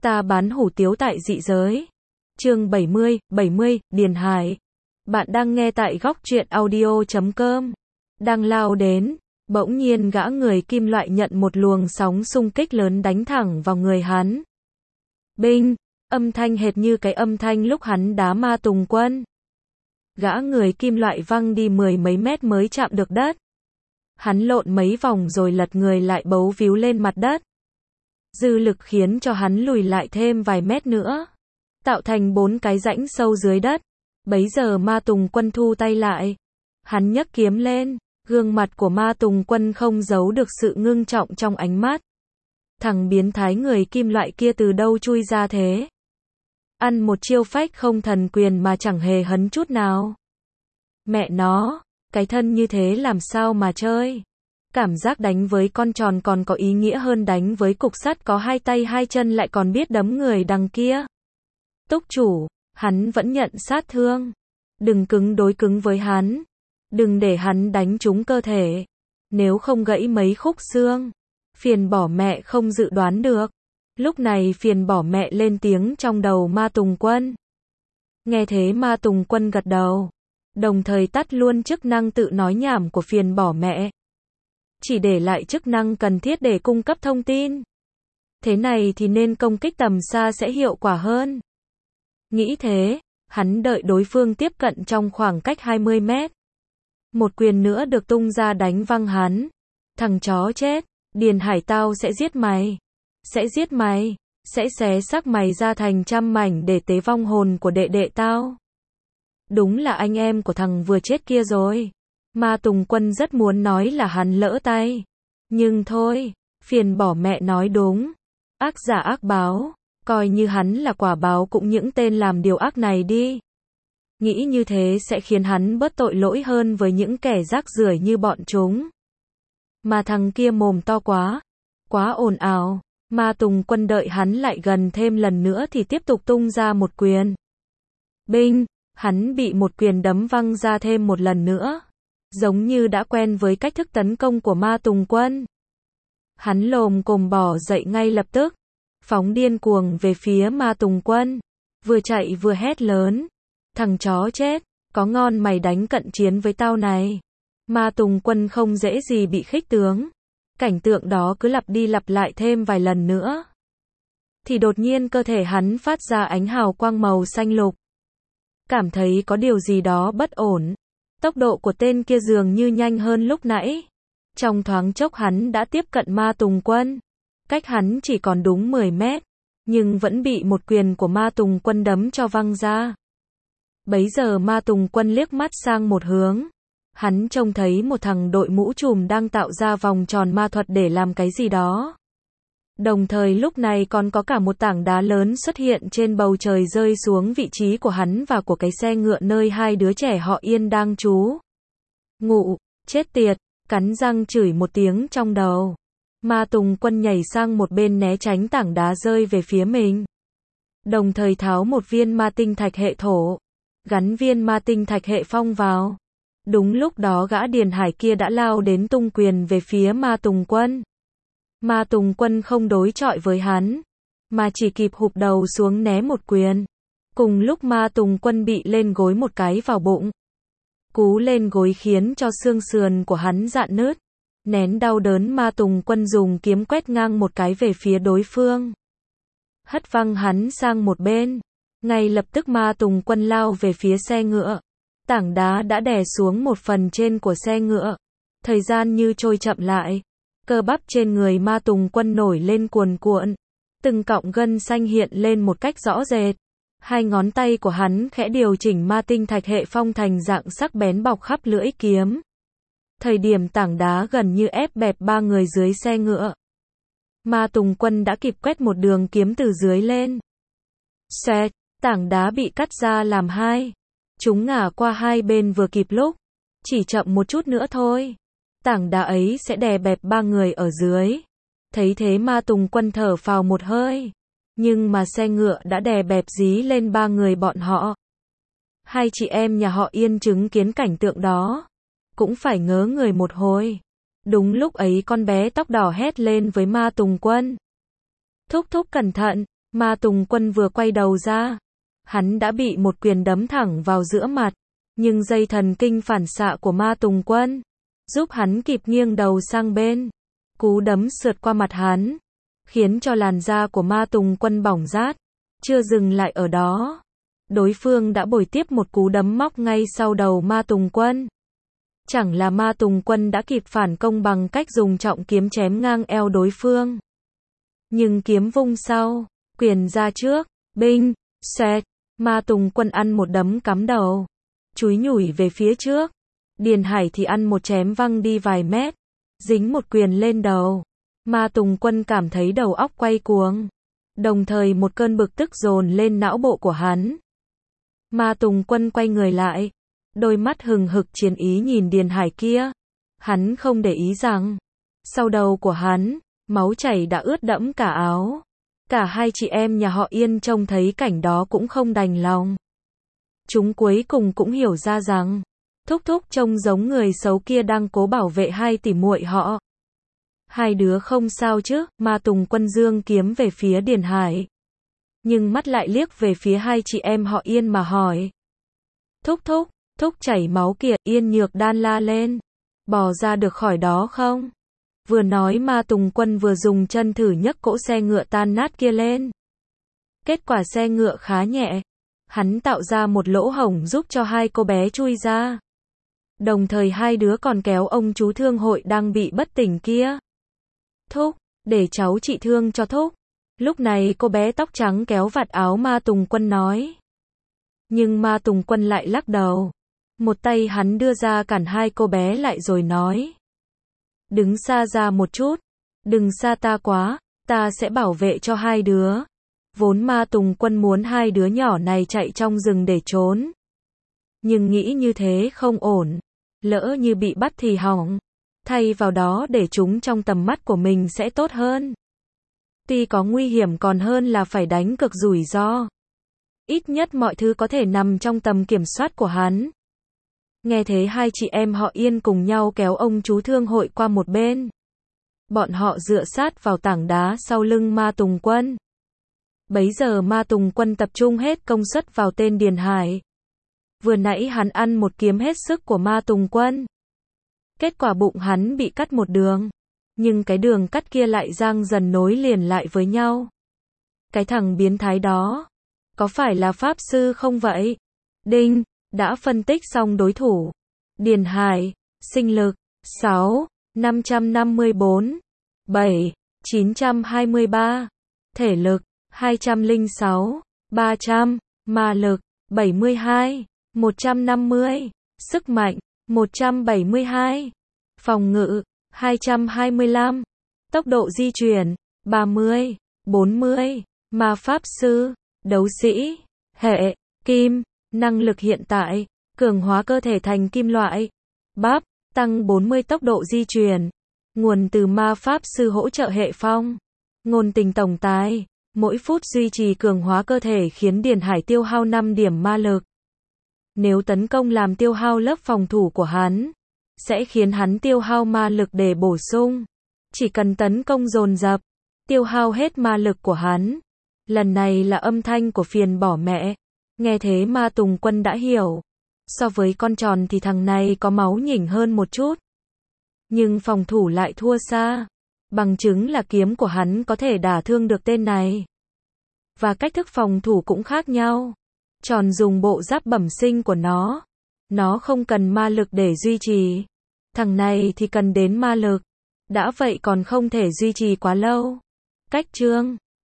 Ta bán hủ tiếu tại dị giới. Chương 70, Điền Hải. Bạn đang nghe tại góc truyện audio.com. Đang lao đến, bỗng nhiên gã người kim loại nhận một luồng sóng xung kích lớn đánh thẳng vào người hắn. Binh, âm thanh hệt như cái âm thanh lúc hắn đá Ma Tùng Quân. Gã người kim loại văng đi 10 mấy mét mới chạm được đất. Hắn lộn mấy vòng rồi lật người lại bấu víu lên mặt đất. Dư lực khiến cho hắn lùi lại thêm vài mét nữa, tạo thành 4 cái rãnh sâu dưới đất. Bấy giờ Ma Tùng Quân thu tay lại. Hắn nhấc kiếm lên, gương mặt của Ma Tùng Quân không giấu được sự ngưng trọng trong ánh mắt. Thằng biến thái người kim loại kia từ đâu chui ra thế? Ăn một chiêu phách không thần quyền mà chẳng hề hấn chút nào. Mẹ nó, cái thân như thế làm sao mà chơi? Cảm giác đánh với con tròn còn có ý nghĩa hơn đánh với cục sắt có 2 tay 2 chân lại còn biết đấm người đằng kia. Túc chủ, hắn vẫn nhận sát thương. Đừng cứng đối cứng với hắn. Đừng để hắn đánh trúng cơ thể. Nếu không gãy mấy khúc xương. Phiền bỏ mẹ không dự đoán được. Lúc này phiền bỏ mẹ lên tiếng trong đầu Ma Tùng Quân. Nghe thế Ma Tùng Quân gật đầu. Đồng thời tắt luôn chức năng tự nói nhảm của phiền bỏ mẹ. Chỉ để lại chức năng cần thiết để cung cấp thông tin. Thế này thì nên công kích tầm xa sẽ hiệu quả hơn. Nghĩ thế, hắn đợi đối phương tiếp cận trong khoảng cách 20 mét. Một quyền nữa được tung ra đánh văng hắn. Thằng chó chết, Điền Hải tao sẽ giết mày. Sẽ giết mày, sẽ xé xác mày ra thành trăm mảnh để tế vong hồn của đệ đệ tao. Đúng là anh em của thằng vừa chết kia rồi. Ma Tùng Quân rất muốn nói là hắn lỡ tay. Nhưng thôi, phiền bỏ mẹ nói đúng. Ác giả ác báo, coi như hắn là quả báo cũng những tên làm điều ác này đi. Nghĩ như thế sẽ khiến hắn bớt tội lỗi hơn với những kẻ rác rưởi như bọn chúng. Mà thằng kia mồm to quá, quá ồn ào. Ma Tùng Quân đợi hắn lại gần thêm lần nữa thì tiếp tục tung ra một quyền. Binh, hắn bị một quyền đấm văng ra thêm một lần nữa. Giống như đã quen với cách thức tấn công của Ma Tùng Quân. Hắn lồm cồm bò dậy ngay lập tức. Phóng điên cuồng về phía Ma Tùng Quân. Vừa chạy vừa hét lớn. Thằng chó chết, có ngon mày đánh cận chiến với tao này. Ma Tùng Quân không dễ gì bị khích tướng. Cảnh tượng đó cứ lặp đi lặp lại thêm vài lần nữa. Thì đột nhiên cơ thể hắn phát ra ánh hào quang màu xanh lục. Cảm thấy có điều gì đó bất ổn. Tốc độ của tên kia dường như nhanh hơn lúc nãy. Trong thoáng chốc hắn đã tiếp cận Ma Tùng Quân. Cách hắn chỉ còn đúng 10 mét. Nhưng vẫn bị một quyền của Ma Tùng Quân đấm cho văng ra. Bấy giờ Ma Tùng Quân liếc mắt sang một hướng. Hắn trông thấy một thằng đội mũ trùm đang tạo ra vòng tròn ma thuật để làm cái gì đó. Đồng thời lúc này còn có cả một tảng đá lớn xuất hiện trên bầu trời rơi xuống vị trí của hắn và của cái xe ngựa nơi 2 đứa trẻ họ Yên đang trú ngụ. Chết tiệt, cắn răng chửi một tiếng trong đầu. Ma Tùng Quân nhảy sang một bên né tránh tảng đá rơi về phía mình. Đồng thời tháo một viên ma tinh thạch hệ thổ. Gắn viên ma tinh thạch hệ phong vào. Đúng lúc đó gã Điền Hải kia đã lao đến tung quyền về phía Ma Tùng Quân. Ma Tùng Quân không đối chọi với hắn, mà chỉ kịp hụp đầu xuống né một quyền. Cùng lúc Ma Tùng Quân bị lên gối một cái vào bụng. Cú lên gối khiến cho xương sườn của hắn rạn nứt. Nén đau đớn Ma Tùng Quân dùng kiếm quét ngang một cái về phía đối phương. Hất văng hắn sang một bên. Ngay lập tức Ma Tùng Quân lao về phía xe ngựa. Tảng đá đã đè xuống một phần trên của xe ngựa. Thời gian như trôi chậm lại. Cơ bắp trên người Ma Tùng Quân nổi lên cuồn cuộn. Từng cọng gân xanh hiện lên một cách rõ rệt. 2 ngón tay của hắn khẽ điều chỉnh ma tinh thạch hệ phong thành dạng sắc bén bọc khắp lưỡi kiếm. Thời điểm tảng đá gần như ép bẹp 3 người dưới xe ngựa. Ma Tùng Quân đã kịp quét một đường kiếm từ dưới lên. Xẹt, tảng đá bị cắt ra làm 2. Chúng ngả qua hai bên vừa kịp lúc. Chỉ chậm một chút nữa thôi. Tảng đá ấy sẽ đè bẹp 3 người ở dưới. Thấy thế Ma Tùng Quân thở phào một hơi. Nhưng mà xe ngựa đã đè bẹp dí lên 3 người bọn họ. 2 chị em nhà họ Yên chứng kiến cảnh tượng đó. Cũng phải ngớ người một hồi. Đúng lúc ấy con bé tóc đỏ hét lên với Ma Tùng Quân. Thúc thúc cẩn thận, Ma Tùng Quân vừa quay đầu ra, hắn đã bị một quyền đấm thẳng vào giữa mặt, nhưng dây thần kinh phản xạ của Ma Tùng Quân giúp hắn kịp nghiêng đầu sang bên. Cú đấm sượt qua mặt hắn, khiến cho làn da của Ma Tùng Quân bỏng rát. Chưa dừng lại ở đó, đối phương đã bồi tiếp một cú đấm móc ngay sau đầu Ma Tùng Quân. Chẳng là Ma Tùng Quân đã kịp phản công bằng cách dùng trọng kiếm chém ngang eo đối phương. Nhưng kiếm vung sau, quyền ra trước, binh, xoẹt, Ma Tùng Quân ăn một đấm cắm đầu, chúi nhủi về phía trước. Điền Hải thì ăn một chém văng đi vài mét, dính một quyền lên đầu. Ma Tùng Quân cảm thấy đầu óc quay cuồng, đồng thời một cơn bực tức dồn lên não bộ của hắn. Ma Tùng Quân quay người lại, đôi mắt hừng hực chiến ý nhìn Điền Hải kia. Hắn không để ý rằng, sau đầu của hắn, máu chảy đã ướt đẫm cả áo. Cả hai chị em nhà họ Yên trông thấy cảnh đó cũng không đành lòng. Chúng cuối cùng cũng hiểu ra rằng, Thúc Thúc trông giống người xấu kia đang cố bảo vệ hai tỷ muội họ. Hai đứa không sao chứ? Ma Tùng Quân giương kiếm về phía Điền Hải, nhưng mắt lại liếc về phía hai chị em họ Yên mà hỏi. Thúc Thúc, Thúc chảy máu kìa. Yên Nhược Đan la lên. Bò ra được khỏi đó không? Vừa nói Ma Tùng Quân vừa dùng chân thử nhấc cỗ xe ngựa tan nát kia lên. Kết quả xe ngựa khá nhẹ. Hắn tạo ra một lỗ hổng giúp cho hai cô bé chui ra. Đồng thời hai đứa còn kéo ông chú thương hội đang bị bất tỉnh kia. Thúc, để cháu trị thương cho Thúc. Lúc này cô bé tóc trắng kéo vạt áo Ma Tùng Quân nói. Nhưng Ma Tùng Quân lại lắc đầu. Một tay hắn đưa ra cản hai cô bé lại rồi nói. Đứng xa ra một chút. Đừng xa ta quá, ta sẽ bảo vệ cho hai đứa. Vốn Ma Tùng Quân muốn hai đứa nhỏ này chạy trong rừng để trốn. Nhưng nghĩ như thế không ổn. Lỡ như bị bắt thì hỏng. Thay vào đó để chúng trong tầm mắt của mình sẽ tốt hơn. Tuy có nguy hiểm còn hơn là phải đánh cược rủi ro. Ít nhất mọi thứ có thể nằm trong tầm kiểm soát của hắn. Nghe thế hai chị em họ Yên cùng nhau kéo ông chú thương hội qua một bên. Bọn họ dựa sát vào tảng đá sau lưng Ma Tùng Quân. Bấy giờ Ma Tùng Quân tập trung hết công suất vào tên Điền Hải. Vừa nãy hắn ăn một kiếm hết sức của Ma Tùng Quân. Kết quả bụng hắn bị cắt một đường. Nhưng cái đường cắt kia lại giang dần nối liền lại với nhau. Cái thằng biến thái đó, có phải là pháp sư không vậy? Đinh, đã phân tích xong đối thủ. Điền Hải, sinh lực, 6, 554, 7, 923. Thể lực, 206, 300. Ma lực, 72, 150. Sức mạnh, 172. Phòng ngự, 225. Tốc độ di chuyển, 30, 40. Ma pháp sư, đấu sĩ, hệ, kim. Năng lực hiện tại, cường hóa cơ thể thành kim loại. Bắp, tăng 40 tốc độ di chuyển. Nguồn từ ma pháp sư hỗ trợ hệ phong. Ngôn tình tổng tài, mỗi phút duy trì cường hóa cơ thể khiến Điền Hải tiêu hao 5 điểm ma lực. Nếu tấn công làm tiêu hao lớp phòng thủ của hắn, sẽ khiến hắn tiêu hao ma lực để bổ sung. Chỉ cần tấn công dồn dập, tiêu hao hết ma lực của hắn. Lần này là âm thanh của phiền bỏ mẹ. Nghe thế Ma Tùng Quân đã hiểu. So với con tròn thì thằng này có máu nhỉnh hơn một chút. Nhưng phòng thủ lại thua xa. Bằng chứng là kiếm của hắn có thể đả thương được tên này. Và cách thức phòng thủ cũng khác nhau. Tròn dùng bộ giáp bẩm sinh của nó. Nó không cần ma lực để duy trì. Thằng này thì cần đến ma lực. Đã vậy còn không thể duy trì quá lâu. Cách chương